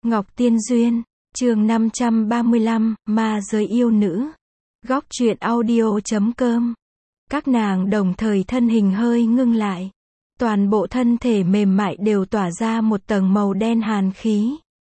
Ngọc Tiên Duyên, chương 535, Ma giới yêu nữ. Góc truyện audio.com. Các nàng đồng thời thân hình hơi ngưng lại. Toàn bộ thân thể mềm mại đều tỏa ra một tầng màu đen hàn khí.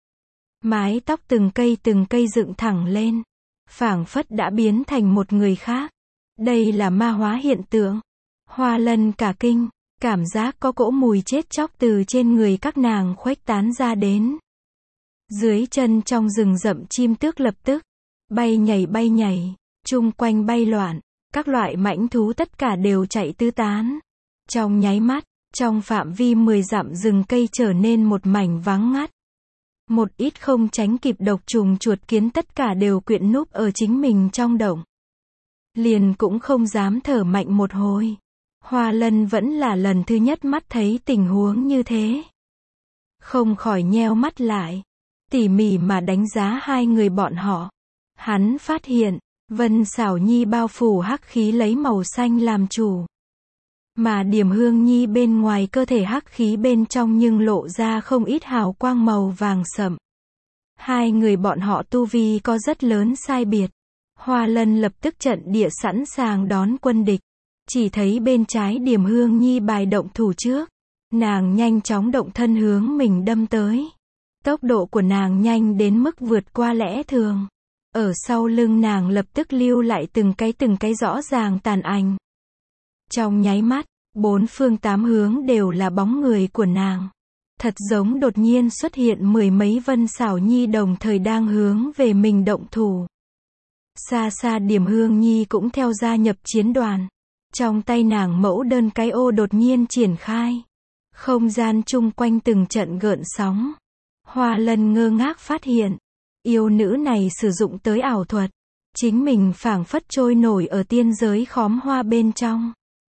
Mái tóc từng cây dựng thẳng lên. Phảng phất đã biến thành một người khác. Đây là ma hóa hiện tượng. Hoa Lân cả kinh, cảm giác có cỗ mùi chết chóc từ trên người các nàng khuếch tán ra đến. Dưới chân trong rừng rậm chim tước lập tức bay nhảy, chung quanh bay loạn, các loại mãnh thú tất cả đều chạy tứ tán. Trong nháy mắt, trong phạm vi 10 dặm rừng cây trở nên một mảnh vắng ngắt. Một ít không tránh kịp độc trùng chuột kiến tất cả đều quyện núp ở chính mình trong động. Liền cũng không dám thở mạnh một hồi. Hoa Lân vẫn là lần thứ nhất mắt thấy tình huống như thế. Không khỏi nheo mắt lại, tỉ mỉ mà đánh giá hai người bọn họ. Hắn phát hiện, Vân Xảo Nhi bao phủ hắc khí lấy màu xanh làm chủ. Mà Điểm Hương Nhi bên ngoài cơ thể hắc khí bên trong nhưng lộ ra không ít hào quang màu vàng sậm. Hai người bọn họ tu vi có rất lớn sai biệt. Hoa Lân lập tức trận địa sẵn sàng đón quân địch. Chỉ thấy bên trái Điểm Hương Nhi bài động thủ trước. Nàng nhanh chóng động thân hướng mình đâm tới. Tốc độ của nàng nhanh đến mức vượt qua lẽ thường. Ở sau lưng nàng lập tức lưu lại từng cái rõ ràng tàn ảnh. Trong nháy mắt, bốn phương tám hướng đều là bóng người của nàng. Thật giống đột nhiên xuất hiện mười mấy Vân Xảo Nhi đồng thời đang hướng về mình động thủ. Xa xa Điểm Hương Nhi cũng theo gia nhập chiến đoàn. Trong tay nàng mẫu đơn cái ô đột nhiên triển khai. Không gian chung quanh từng trận gợn sóng. Hoa Lân ngơ ngác phát hiện, yêu nữ này sử dụng tới ảo thuật. Chính mình phảng phất trôi nổi ở tiên giới khóm hoa bên trong.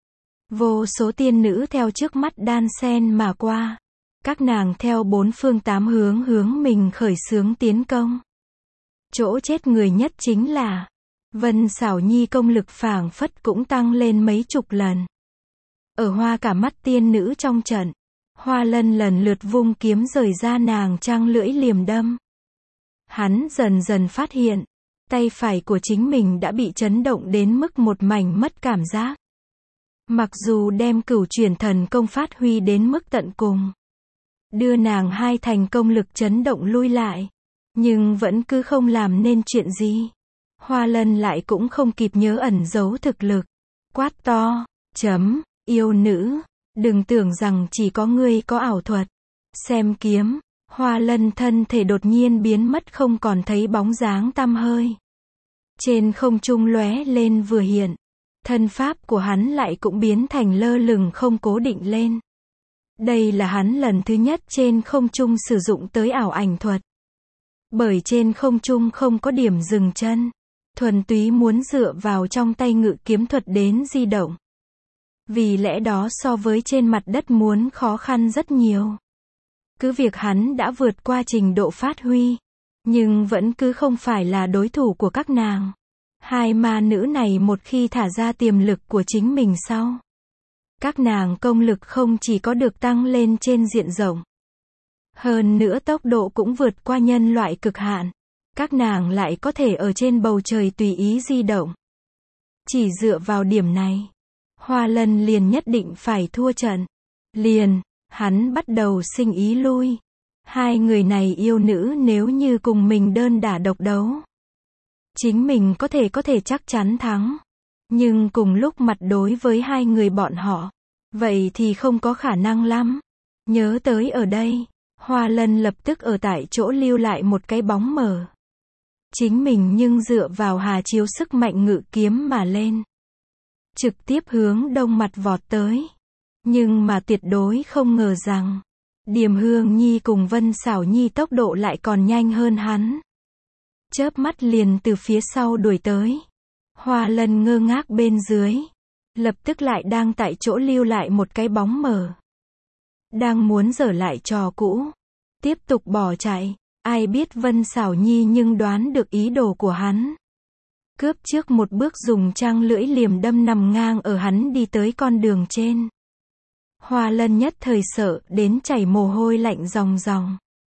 Vô số tiên nữ theo trước mắt đan sen mà qua. Các nàng theo bốn phương tám hướng mình khởi xướng tiến công. Chỗ chết người nhất chính là Vân Xảo Nhi công lực phảng phất cũng tăng lên mấy chục lần. Ở hoa cả mắt tiên nữ trong trận, Hoa Lân lần lượt vung kiếm rời ra nàng trang lưỡi liềm đâm. Hắn dần dần phát hiện, tay phải của chính mình đã bị chấn động đến mức một mảnh mất cảm giác. Mặc dù đem Cửu Chuyển Thần Công phát huy đến mức tận cùng, đưa nàng hai thành công lực chấn động lui lại, nhưng vẫn cứ không làm nên chuyện gì. Hoa Lân lại cũng không kịp nhớ ẩn giấu thực lực. Quát to, yêu nữ, đừng tưởng rằng chỉ có ngươi có ảo thuật. Xem kiếm, Hoa Lân thân thể đột nhiên biến mất không còn thấy bóng dáng tăm hơi. Trên không trung lóe lên vừa hiện, thân pháp của hắn lại cũng biến thành lơ lửng không cố định lên. Đây là hắn lần thứ nhất trên không trung sử dụng tới ảo ảnh thuật. Bởi trên không trung không có điểm dừng chân, thuần túy muốn dựa vào trong tay ngự kiếm thuật đến di động. Vì lẽ đó so với trên mặt đất muốn khó khăn rất nhiều. Cứ việc hắn đã vượt qua trình độ phát huy, nhưng vẫn cứ không phải là đối thủ của các nàng. Hai ma nữ này một khi thả ra tiềm lực của chính mình sau, các nàng công lực không chỉ có được tăng lên trên diện rộng, hơn nữa tốc độ cũng vượt qua nhân loại cực hạn. Các nàng lại có thể ở trên bầu trời tùy ý di động. Chỉ dựa vào điểm này, Hoa Lân liền nhất định phải thua trận. Hắn bắt đầu sinh ý lui. Hai người này yêu nữ nếu như cùng mình đơn đả độc đấu, chính mình có thể chắc chắn thắng. Nhưng cùng lúc mặt đối với hai người bọn họ, vậy thì không có khả năng lắm. Nhớ tới ở đây, Hoa Lân lập tức ở tại chỗ lưu lại một cái bóng mờ. Chính mình nhưng dựa vào hà chiếu sức mạnh ngự kiếm mà lên. Trực tiếp hướng đông mặt vọt tới. Nhưng mà tuyệt đối không ngờ rằng, Điểm Hương Nhi cùng Vân Xảo Nhi tốc độ lại còn nhanh hơn hắn. Chớp mắt liền từ phía sau đuổi tới. Hoa Lân ngơ ngác bên dưới. Lập tức lại đang tại chỗ lưu lại một cái bóng mờ. Đang muốn dở lại trò cũ. Tiếp tục bỏ chạy. Ai biết Vân Xảo Nhi nhưng đoán được ý đồ của hắn. Cướp trước một bước dùng trang lưỡi liềm đâm nằm ngang ở hắn đi tới con đường trên. Hoa Lân nhất thời sợ đến chảy mồ hôi lạnh ròng ròng.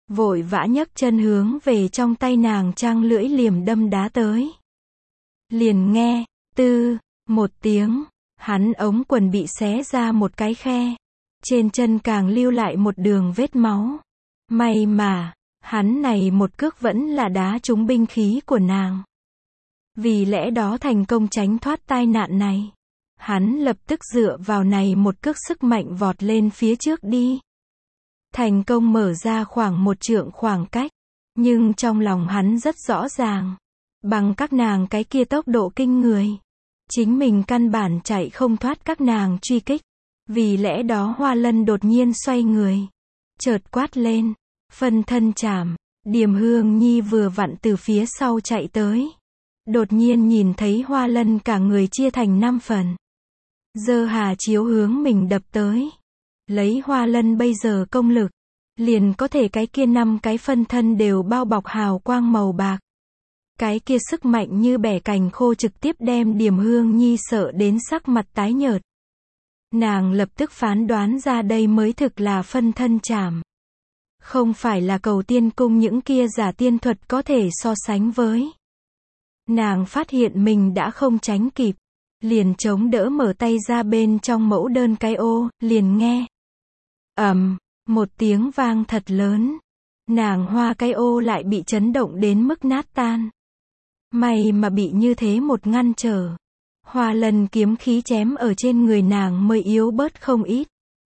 vội vã nhấc chân hướng về trong tay nàng trang lưỡi liềm đâm đá tới. Liền nghe, tư, một tiếng, hắn ống quần bị xé ra một cái khe. Trên chân càng lưu lại một đường vết máu. May mà, hắn này một cước vẫn là đá trúng binh khí của nàng. Vì lẽ đó thành công tránh thoát tai nạn này. Hắn lập tức dựa vào này một cước sức mạnh vọt lên phía trước đi. Thành công mở ra khoảng 1 trượng khoảng cách. Nhưng trong lòng hắn rất rõ ràng. Bằng các nàng cái kia tốc độ kinh người. Chính mình căn bản chạy không thoát các nàng truy kích. Vì lẽ đó Hoa Lân đột nhiên xoay người. Chợt quát lên. Phân thân chảm. Điềm Hương Nhi vừa vặn từ phía sau chạy tới. Đột nhiên nhìn thấy Hoa Lân cả người chia thành 5 phần. Giơ hà chiếu hướng mình đập tới. Lấy Hoa Lân bây giờ công lực. Liền có thể cái kia 5 cái phân thân đều bao bọc hào quang màu bạc. Cái kia sức mạnh như bẻ cành khô trực tiếp đem Điềm Hương Nhi sợ đến sắc mặt tái nhợt. Nàng lập tức phán đoán ra đây mới thực là phân thân chảm. Không phải là Cầu Tiên Cung những kia giả tiên thuật có thể so sánh với. Nàng phát hiện mình đã không tránh kịp. Liền chống đỡ mở tay ra bên trong mẫu đơn cái ô, liền nghe. Một tiếng vang thật lớn. Nàng hoa cái ô lại bị chấn động đến mức nát tan. May mà bị như thế một ngăn trở. Hoa Lân kiếm khí chém ở trên người nàng mới yếu bớt không ít.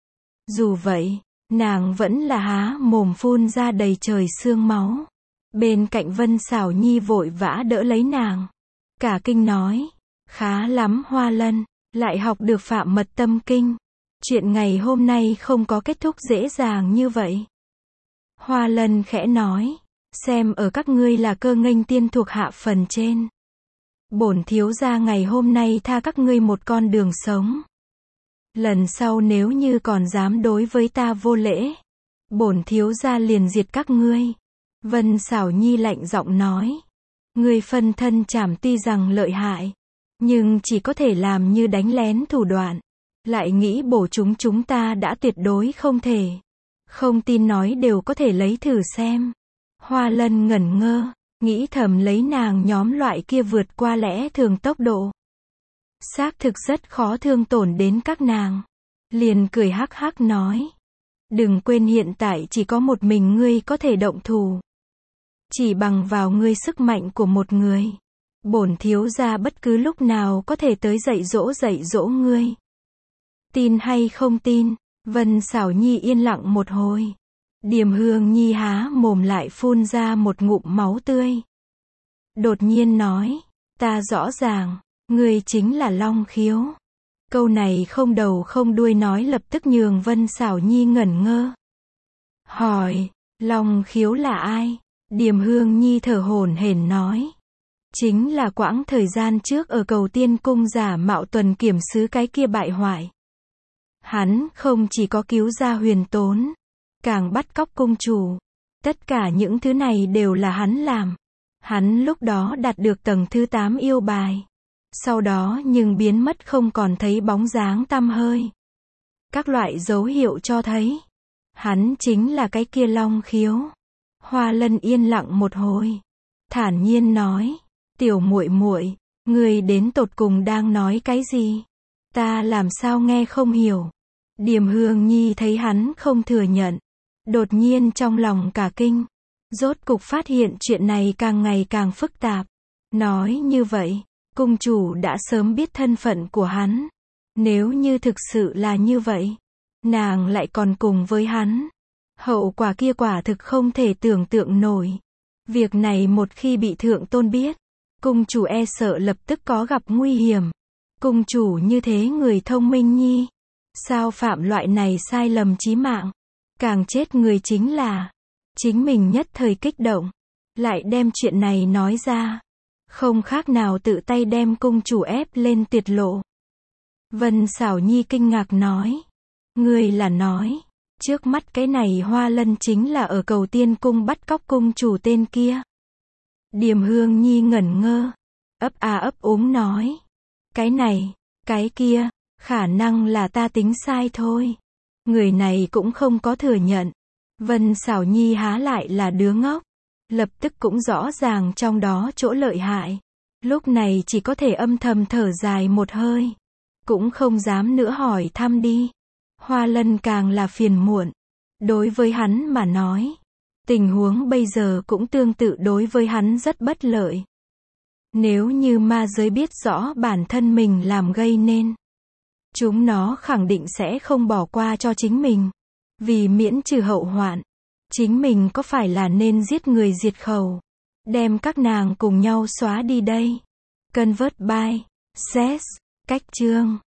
Dù vậy, nàng vẫn là há mồm phun ra đầy trời xương máu. Bên cạnh Vân Xảo Nhi vội vã đỡ lấy nàng. Cả kinh nói. Khá lắm Hoa Lân, lại học được Phạm Mật Tâm Kinh. Chuyện ngày hôm nay không có kết thúc dễ dàng như vậy. Hoa Lân khẽ nói. Xem ở các ngươi là Cơ Nghênh tiên thuộc hạ phần trên. Bổn thiếu gia ngày hôm nay tha các ngươi một con đường sống. Lần sau nếu như còn dám đối với ta vô lễ, bổn thiếu gia liền diệt các ngươi. Vân Xảo Nhi lạnh giọng nói. Ngươi phân thân chảm tuy rằng lợi hại, nhưng chỉ có thể làm như đánh lén thủ đoạn. Lại nghĩ bổ chúng ta đã tuyệt đối không thể. Không tin nói đều có thể lấy thử xem. Hoa Lân ngẩn ngơ, nghĩ thầm lấy nàng nhóm loại kia vượt qua lẽ thường tốc độ. Xác thực rất khó thương tổn đến các nàng. Liền cười hắc hắc nói. Đừng quên hiện tại chỉ có một mình ngươi có thể động thủ. Chỉ bằng vào ngươi sức mạnh của một người. Bổn thiếu gia bất cứ lúc nào có thể tới dạy dỗ ngươi. Tin hay không tin? Vân Xảo Nhi yên lặng một hồi. Điềm Hương Nhi há mồm lại phun ra một ngụm máu tươi. Đột nhiên nói. Ta rõ ràng, ngươi chính là Long Khiếu. Câu này không đầu không đuôi nói lập tức nhường Vân Xảo Nhi ngẩn ngơ. Hỏi, Long Khiếu là ai? Điềm Hương Nhi thở hổn hển nói. Chính là quãng thời gian trước ở Cầu Tiên Cung giả mạo tuần kiểm sứ cái kia bại hoại. Hắn không chỉ có cứu ra Huyền Tốn, càng bắt cóc cung chủ. Tất cả những thứ này đều là hắn làm. Hắn lúc đó đạt được tầng thứ 8 yêu bài. Sau đó nhưng biến mất không còn thấy bóng dáng tăm hơi. Các loại dấu hiệu cho thấy. Hắn chính là cái kia Long Khiếu. Hoa Lân yên lặng một hồi. Thản nhiên nói. Tiểu muội muội, ngươi đến tột cùng đang nói cái gì? Ta làm sao nghe không hiểu. Điềm Hương Nhi thấy hắn không thừa nhận. Đột nhiên trong lòng cả kinh. Rốt cục phát hiện chuyện này càng ngày càng phức tạp. Nói như vậy, cung chủ đã sớm biết thân phận của hắn. Nếu như thực sự là như vậy, nàng lại còn cùng với hắn. Hậu quả kia quả thực không thể tưởng tượng nổi. Việc này một khi bị thượng tôn biết, cung chủ e sợ lập tức có gặp nguy hiểm. Cung chủ như thế người thông minh nhi. Sao phạm loại này sai lầm chí mạng? Càng chết người chính là chính mình nhất thời kích động, lại đem chuyện này nói ra. Không khác nào tự tay đem cung chủ ép lên tuyệt lộ. Vân Xảo Nhi kinh ngạc nói. Ngươi là nói, trước mắt cái này Hoa Lân chính là ở Cầu Tiên Cung bắt cóc cung chủ tên kia. Điềm Hương Nhi ngẩn ngơ, ấp úng nói. Cái này, cái kia, khả năng là ta tính sai thôi. Người này cũng không có thừa nhận. Vân Sảo Nhi há lại là đứa ngốc. Lập tức cũng rõ ràng trong đó chỗ lợi hại. Lúc này chỉ có thể âm thầm thở dài một hơi. Cũng không dám nữa hỏi thăm đi. Hoa Lân càng là phiền muộn. Đối với hắn mà nói, tình huống bây giờ cũng tương tự đối với hắn rất bất lợi. Nếu như ma giới biết rõ bản thân mình làm gây nên, chúng nó khẳng định sẽ không bỏ qua cho chính mình. Vì miễn trừ hậu hoạn, chính mình có phải là nên giết người diệt khẩu, đem các nàng cùng nhau xóa đi đây. Convert by Ses, cách chương